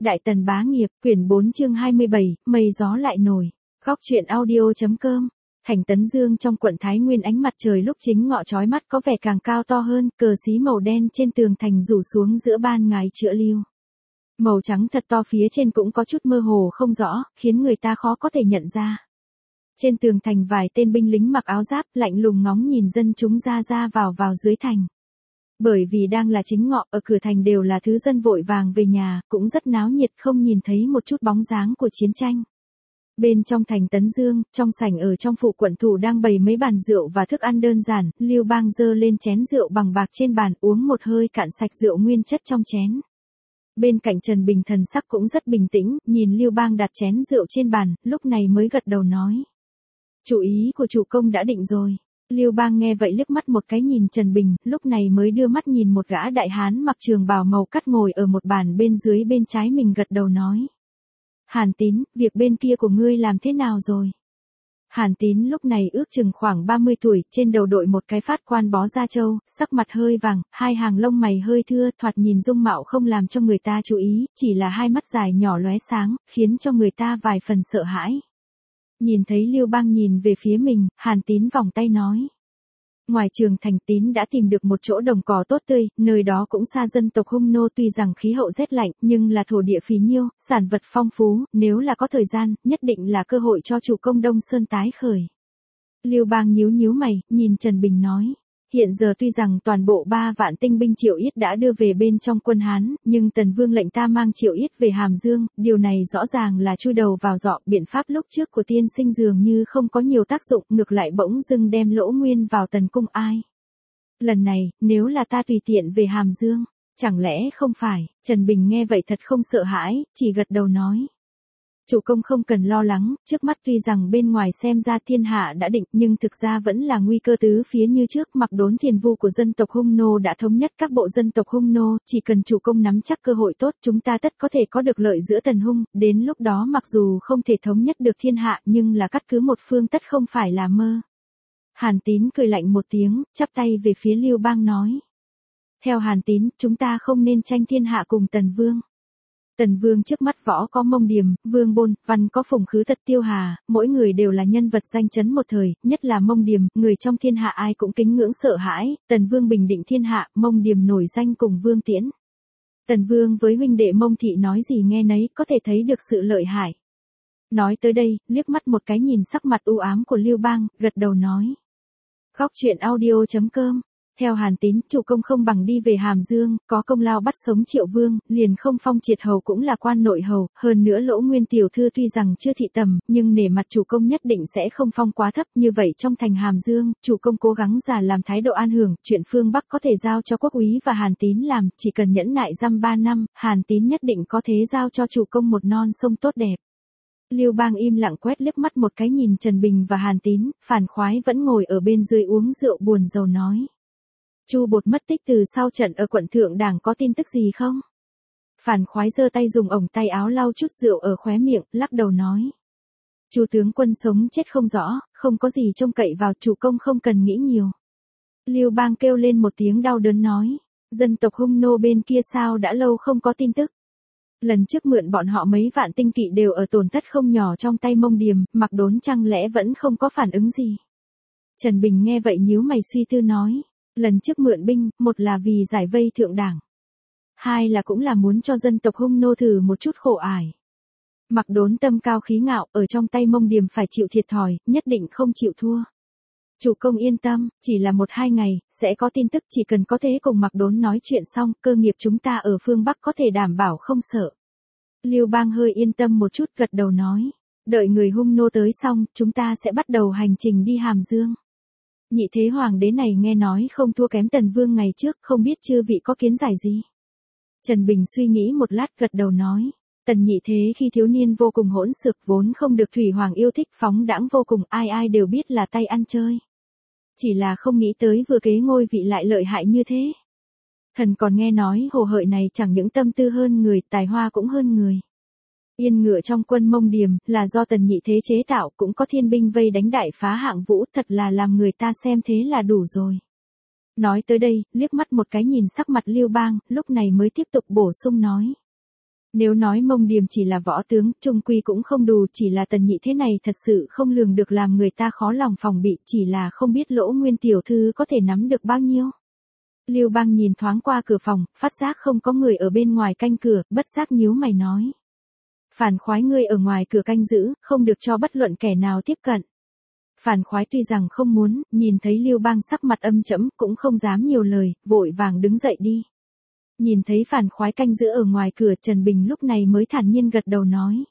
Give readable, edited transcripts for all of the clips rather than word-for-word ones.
Đại Tần bá nghiệp, quyển 4 chương 27, mây gió lại nổi. Góc truyện audio.com. Thành Tấn Dương trong quận Thái Nguyên, ánh mặt trời lúc chính ngọ chói mắt có vẻ càng cao to hơn, cờ xí màu đen trên tường thành rủ xuống giữa ban ngày chữa lưu. Màu trắng thật to phía trên cũng có chút mơ hồ không rõ, khiến người ta khó có thể nhận ra. Trên tường thành vài tên binh lính mặc áo giáp lạnh lùng ngóng nhìn dân chúng ra vào dưới thành. Bởi vì đang là chính ngọ, ở cửa thành đều là thứ dân vội vàng về nhà, cũng rất náo nhiệt, không nhìn thấy một chút bóng dáng của chiến tranh. Bên trong thành Tấn Dương, trong sảnh ở trong phủ quận thủ đang bày mấy bàn rượu và thức ăn đơn giản, Lưu Bang giơ lên chén rượu bằng bạc trên bàn, uống một hơi cạn sạch rượu nguyên chất trong chén. Bên cạnh Trần Bình thần sắc cũng rất bình tĩnh, nhìn Lưu Bang đặt chén rượu trên bàn, lúc này mới gật đầu nói: "Chủ ý của chủ công đã định rồi." Lưu Bang nghe vậy liếc mắt một cái nhìn Trần Bình, lúc này mới đưa mắt nhìn một gã đại hán mặc trường bào màu cắt ngồi ở một bàn bên dưới bên trái mình, gật đầu nói: "Hàn Tín, việc bên kia của ngươi làm thế nào rồi?" Hàn Tín lúc này ước chừng khoảng 30 tuổi, trên đầu đội một cái phát quan bó da trâu, sắc mặt hơi vàng, hai hàng lông mày hơi thưa, thoạt nhìn dung mạo không làm cho người ta chú ý, chỉ là hai mắt dài nhỏ lóe sáng, khiến cho người ta vài phần sợ hãi. Nhìn thấy Lưu Bang nhìn về phía mình, Hàn Tín vòng tay nói: "Ngoài trường thành, Tín đã tìm được một chỗ đồng cỏ tốt tươi, nơi đó cũng xa dân tộc Hung Nô, tuy rằng khí hậu rét lạnh, nhưng là thổ địa phì nhiêu, sản vật phong phú, nếu là có thời gian, nhất định là cơ hội cho chủ công Đông Sơn tái khởi." Lưu Bang nhíu mày, nhìn Trần Bình nói: "Hiện giờ tuy rằng toàn bộ 3 vạn tinh binh Triệu Yết đã đưa về bên trong quân Hán, nhưng Tần Vương lệnh ta mang Triệu Yết về Hàm Dương, điều này rõ ràng là chui đầu vào giọ, biện pháp lúc trước của tiên sinh dường như không có nhiều tác dụng, ngược lại bỗng dưng đem Lỗ Nguyên vào Tần cung ai. Lần này, nếu là ta tùy tiện về Hàm Dương, chẳng lẽ không phải?" Trần Bình nghe vậy thật không sợ hãi, chỉ gật đầu nói: "Chủ công không cần lo lắng, trước mắt tuy rằng bên ngoài xem ra thiên hạ đã định, nhưng thực ra vẫn là nguy cơ tứ phía như trước. Mặc Đốn Thiền Vu của dân tộc Hung Nô đã thống nhất các bộ dân tộc Hung Nô, chỉ cần chủ công nắm chắc cơ hội tốt, chúng ta tất có thể có được lợi giữa Tần Hung, đến lúc đó mặc dù không thể thống nhất được thiên hạ, nhưng là cắt cứ một phương tất không phải là mơ." Hàn Tín cười lạnh một tiếng, chắp tay về phía Lưu Bang nói: "Theo Hàn Tín, chúng ta không nên tranh thiên hạ cùng Tần Vương. Tần Vương trước mắt võ có Mông Điềm, Vương Bôn, văn có Phùng Khứ Thật, Tiêu Hà, mỗi người đều là nhân vật danh chấn một thời, nhất là Mông Điềm, người trong thiên hạ ai cũng kính ngưỡng sợ hãi. Tần Vương bình định thiên hạ, Mông Điềm nổi danh cùng Vương Tiễn. Tần Vương với huynh đệ Mông Thị nói gì nghe nấy, có thể thấy được sự lợi hại." Nói tới đây, liếc mắt một cái nhìn sắc mặt u ám của Lưu Bang, gật đầu nói: "Góc truyện audio.com. Theo Hàn Tín, chủ công không bằng đi về Hàm Dương, có công lao bắt sống Triệu Vương, liền không phong triệt hầu cũng là quan nội hầu, hơn nữa Lỗ Nguyên tiểu thư tuy rằng chưa thị tầm, nhưng nể mặt chủ công nhất định sẽ không phong quá thấp, như vậy trong thành Hàm Dương, chủ công cố gắng giả làm thái độ an hưởng, chuyện phương Bắc có thể giao cho Quốc úy và Hàn Tín làm, chỉ cần nhẫn nại dăm 3 năm, Hàn Tín nhất định có thế giao cho chủ công một non sông tốt đẹp." Lưu Bang im lặng quét liếc mắt một cái nhìn Trần Bình và Hàn Tín, Phàn Khoái vẫn ngồi ở bên dưới uống rượu buồn rầu nói: "Chu Bột mất tích từ sau trận ở quận Thượng Đảng, có tin tức gì không?" Phàn Khoái giơ tay dùng ống tay áo lau chút rượu ở khóe miệng, lắc đầu nói: "Chu tướng quân sống chết không rõ, không có gì trông cậy vào, chủ công không cần nghĩ nhiều." Lưu Bang kêu lên một tiếng đau đớn nói: "Dân tộc Hung Nô bên kia sao đã lâu không có tin tức? Lần trước mượn bọn họ mấy vạn tinh kỵ đều ở tổn thất không nhỏ trong tay Mông Điềm, Mặc Đốn chẳng lẽ vẫn không có phản ứng gì?" Trần Bình nghe vậy nhíu mày suy tư nói: "Lần trước mượn binh, một là vì giải vây Thượng Đảng, hai là cũng là muốn cho dân tộc Hung Nô thử một chút khổ ải. Mặc Đốn tâm cao khí ngạo, ở trong tay Mông Điềm phải chịu thiệt thòi, nhất định không chịu thua. Chủ công yên tâm, chỉ là 1-2 ngày, sẽ có tin tức, chỉ cần có thể cùng Mặc Đốn nói chuyện xong, cơ nghiệp chúng ta ở phương Bắc có thể đảm bảo không sợ." Lưu Bang hơi yên tâm một chút, gật đầu nói: "Đợi người Hung Nô tới xong, chúng ta sẽ bắt đầu hành trình đi Hàm Dương. Nhị thế hoàng đế này nghe nói không thua kém Tần Vương ngày trước, không biết chư vị có kiến giải gì?" Trần Bình suy nghĩ một lát, gật đầu nói: "Tần nhị thế khi thiếu niên vô cùng hỗn xược, vốn không được Thủy Hoàng yêu thích, phóng đãng vô cùng, ai ai đều biết là tay ăn chơi. Chỉ là không nghĩ tới vừa kế ngôi vị lại lợi hại như thế. Thần còn nghe nói Hồ Hợi này chẳng những tâm tư hơn người, tài hoa cũng hơn người. Yên ngựa trong quân Mông Điềm là do Tần nhị thế chế tạo, cũng có thiên binh vây đánh đại phá hạng vũ, thật là làm người ta xem thế là đủ rồi." Nói tới đây, liếc mắt một cái nhìn sắc mặt Lưu Bang, lúc này mới tiếp tục bổ sung nói: Nếu nói Mông Điềm chỉ là võ tướng, trung quy cũng không đủ, chỉ là Tần Nhị thế này thật sự không lường được, làm người ta khó lòng phòng bị, chỉ là không biết Lỗ Nguyên tiểu thư có thể nắm được bao nhiêu. Lưu Bang nhìn thoáng qua cửa phòng, phát giác không có người ở bên ngoài canh cửa, bất giác nhíu mày nói. Phản Khoái ngươi ở ngoài cửa canh giữ, không được cho bất luận kẻ nào tiếp cận. Phản Khoái tuy rằng không muốn, nhìn thấy Lưu Bang sắc mặt âm trẫm cũng không dám nhiều lời, vội vàng đứng dậy đi. Nhìn thấy Phản Khoái canh giữ ở ngoài cửa, Trần Bình lúc này mới thản nhiên gật đầu nói.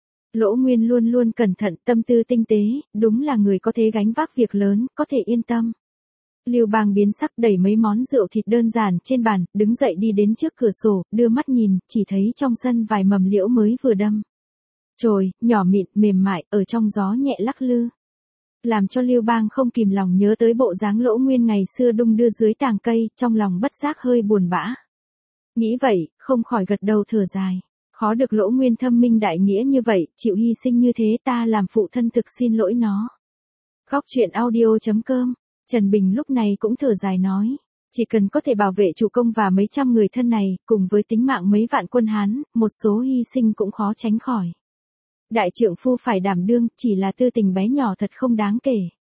Lỗ Nguyên luôn luôn cẩn thận, tâm tư tinh tế, đúng là người có thể gánh vác việc lớn, có thể yên tâm. Lưu Bang biến sắc đẩy mấy món rượu thịt đơn giản trên bàn, đứng dậy đi đến trước cửa sổ, đưa mắt nhìn, chỉ thấy trong sân vài mầm liễu mới vừa đâm. Chồi, nhỏ mịn, mềm mại, ở trong gió nhẹ lắc lư. Làm cho Lưu Bang không kìm lòng nhớ tới bộ dáng Lỗ Nguyên ngày xưa đung đưa dưới tàng cây, trong lòng bất giác hơi buồn bã. Nghĩ vậy, không khỏi gật đầu thở dài. Khó được Lỗ Nguyên thâm minh đại nghĩa như vậy, chịu hy sinh như thế, ta làm phụ thân thực xin lỗi nó. Góc truyện audio.com. Trần Bình lúc này cũng thở dài nói. Chỉ cần có thể bảo vệ chủ công và mấy trăm người thân này, cùng với tính mạng mấy vạn quân Hán, một số hy sinh cũng khó tránh khỏi. Đại trượng phu phải đảm đương, chỉ là tư tình bé nhỏ thật không đáng kể.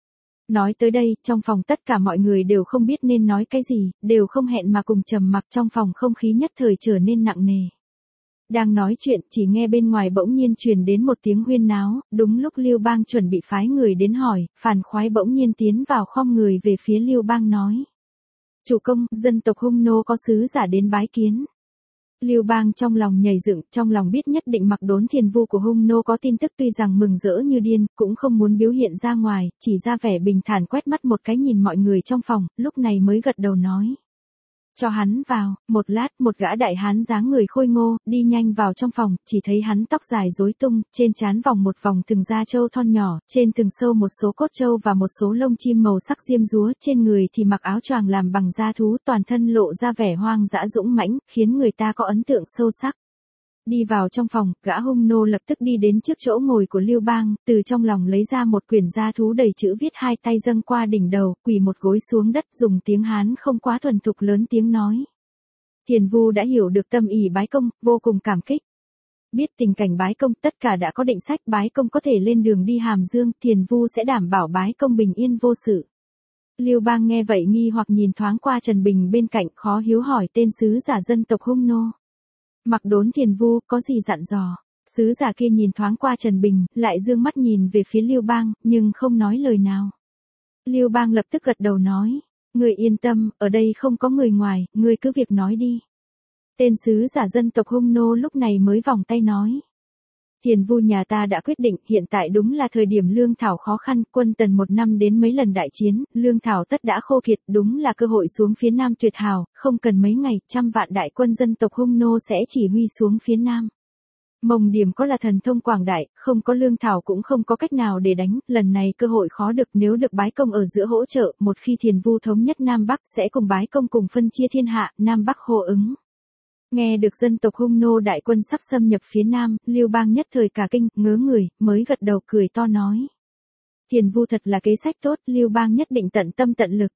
Nói tới đây, trong phòng tất cả mọi người đều không biết nên nói cái gì, đều không hẹn mà cùng trầm mặc, trong phòng không khí nhất thời trở nên nặng nề. Đang nói chuyện, chỉ nghe bên ngoài bỗng nhiên truyền đến một tiếng huyên náo, đúng lúc Lưu Bang chuẩn bị phái người đến hỏi, Phản Khoái bỗng nhiên tiến vào khom người về phía Lưu Bang nói. Chủ công, dân tộc Hung Nô có sứ giả đến bái kiến. Lưu Bang trong lòng nhảy dựng, trong lòng biết nhất định Mặc Đốn Thiền Vu của Hung Nô có tin tức, tuy rằng mừng rỡ như điên, cũng không muốn biểu hiện ra ngoài, chỉ ra vẻ bình thản quét mắt một cái nhìn mọi người trong phòng, lúc này mới gật đầu nói. Cho hắn vào, một lát, một gã đại hán dáng người khôi ngô, đi nhanh vào trong phòng, chỉ thấy hắn tóc dài rối tung, trên trán vòng một vòng từng da trâu thon nhỏ, trên từng sâu một số cốt trâu và một số lông chim màu sắc diêm dúa, trên người thì mặc áo choàng làm bằng da thú, toàn thân lộ ra vẻ hoang dã dũng mãnh, khiến người ta có ấn tượng sâu sắc. Đi vào trong phòng, gã Hung Nô lập tức đi đến trước chỗ ngồi của Lưu Bang, từ trong lòng lấy ra một quyển gia thú đầy chữ viết, hai tay dâng qua đỉnh đầu, quỳ một gối xuống đất, dùng tiếng Hán không quá thuần thục lớn tiếng nói. Thiền Vu đã hiểu được tâm ý bái công, vô cùng cảm kích. Biết tình cảnh bái công, tất cả đã có định sách, bái công có thể lên đường đi Hàm Dương, Thiền Vu sẽ đảm bảo bái công bình yên vô sự. Lưu Bang nghe vậy nghi hoặc nhìn thoáng qua Trần Bình bên cạnh, khó hiếu hỏi tên sứ giả dân tộc Hung Nô. Mặc Đốn Thiền Vu, có gì dặn dò? Sứ giả kia nhìn thoáng qua Trần Bình, lại dương mắt nhìn về phía Lưu Bang, nhưng không nói lời nào. Lưu Bang lập tức gật đầu nói, người yên tâm, ở đây không có người ngoài, người cứ việc nói đi. Tên sứ giả dân tộc Hung Nô lúc này mới vòng tay nói. Thiền Vu nhà ta đã quyết định, hiện tại đúng là thời điểm lương thảo khó khăn, quân Tần một năm đến mấy lần đại chiến, lương thảo tất đã khô kiệt, đúng là cơ hội xuống phía Nam tuyệt hảo, không cần mấy ngày, 100 vạn đại quân dân tộc Hung Nô sẽ chỉ huy xuống phía Nam. Mông Điềm có là thần thông quảng đại, không có lương thảo cũng không có cách nào để đánh, lần này cơ hội khó được, nếu được bái công ở giữa hỗ trợ, một khi Thiền Vu thống nhất Nam Bắc sẽ cùng bái công cùng phân chia thiên hạ, Nam Bắc hô ứng. Nghe được dân tộc Hung Nô đại quân sắp xâm nhập phía Nam, Lưu Bang nhất thời cả kinh, ngớ người, mới gật đầu cười to nói. Thiền Vu thật là kế sách tốt, Lưu Bang nhất định tận tâm tận lực.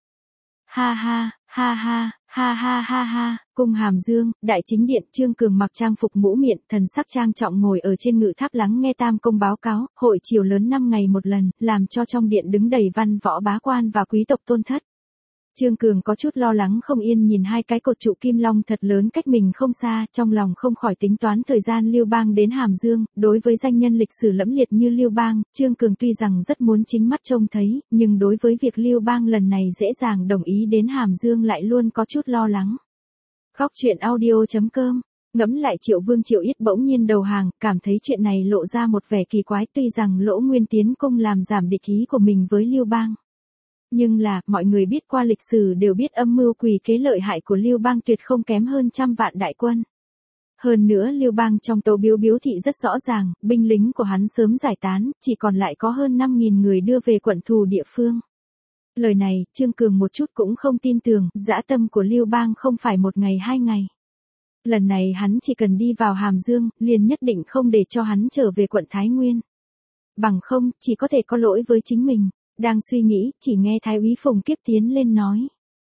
Ha ha, ha ha, ha ha ha ha, cung Hàm Dương, đại chính điện, Trương Cường mặc trang phục mũ miệng, thần sắc trang trọng ngồi ở trên ngự tháp lắng nghe Tam Công báo cáo, hội chiều lớn 5 ngày một lần, làm cho trong điện đứng đầy văn võ bá quan và quý tộc tôn thất. Trương Cường có chút lo lắng không yên nhìn hai cái cột trụ kim long thật lớn cách mình không xa, trong lòng không khỏi tính toán thời gian Lưu Bang đến Hàm Dương, đối với danh nhân lịch sử lẫm liệt như Lưu Bang, Trương Cường tuy rằng rất muốn chính mắt trông thấy, nhưng đối với việc Lưu Bang lần này dễ dàng đồng ý đến Hàm Dương lại luôn có chút lo lắng. Góc truyện audio.com. Ngẫm lại Triệu Vương Triệu Yết bỗng nhiên đầu hàng, cảm thấy chuyện này lộ ra một vẻ kỳ quái, tuy rằng Lỗ Nguyên tiến công làm giảm địch ý của mình với Lưu Bang. Nhưng là, mọi người biết qua lịch sử đều biết âm mưu quỷ kế lợi hại của Lưu Bang tuyệt không kém hơn 100 vạn đại quân. Hơn nữa Lưu Bang trong tấu biếu thị rất rõ ràng, binh lính của hắn sớm giải tán, chỉ còn lại có hơn 5.000 người đưa về quận thù địa phương. Lời này, Trương Cường một chút cũng không tin tưởng, dã tâm của Lưu Bang không phải một ngày hai ngày. Lần này hắn chỉ cần đi vào Hàm Dương, liền nhất định không để cho hắn trở về quận Thái Nguyên. Bằng không, chỉ có thể có lỗi với chính mình. Đang suy nghĩ, chỉ nghe Thái úy Phùng Kiếp tiến lên nói.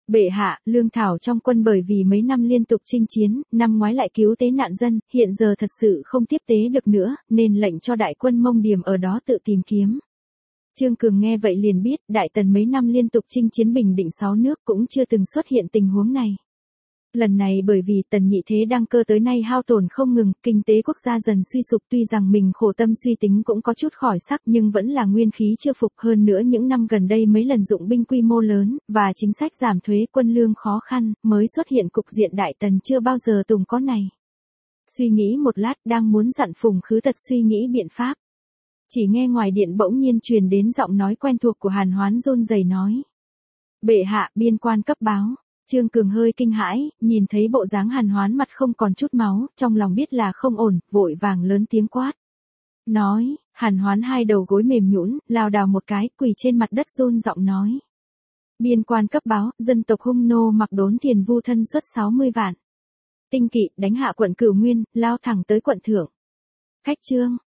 Bệ hạ, lương thảo trong quân bởi vì mấy năm liên tục chinh chiến, năm ngoái lại cứu tế nạn dân, hiện giờ thật sự không tiếp tế được nữa, nên lệnh cho đại quân Mông Điểm ở đó tự tìm kiếm. Trương Cường nghe vậy liền biết, Đại Tần mấy năm liên tục chinh chiến bình định 6 nước cũng chưa từng xuất hiện tình huống này. Lần này bởi vì Tần Nhị Thế đăng cơ tới nay hao tổn không ngừng, kinh tế quốc gia dần suy sụp, tuy rằng mình khổ tâm suy tính cũng có chút khỏi sắc nhưng vẫn là nguyên khí chưa phục, hơn nữa những năm gần đây mấy lần dụng binh quy mô lớn, và chính sách giảm thuế quân lương khó khăn, mới xuất hiện cục diện Đại Tần chưa bao giờ từng có này. Suy nghĩ một lát đang muốn dặn Phùng Khứ Tật suy nghĩ biện pháp. Chỉ nghe ngoài điện bỗng nhiên truyền đến giọng nói quen thuộc của Hàn Hoán run rẩy nói. Bệ hạ, biên quan cấp báo. Trương Cường hơi kinh hãi, nhìn thấy bộ dáng Hàn Hoán mặt không còn chút máu, trong lòng biết là không ổn, vội vàng lớn tiếng quát. Nói, Hàn Hoán hai đầu gối mềm nhũn, lảo đảo một cái, quỳ trên mặt đất run giọng nói. Biên quan cấp báo, dân tộc Hung nô mặc Đốn Thiền Vu thân xuất 60 vạn. Tinh kỵ, đánh hạ quận Cửu Nguyên, lao thẳng tới quận Thượng. Khách trương,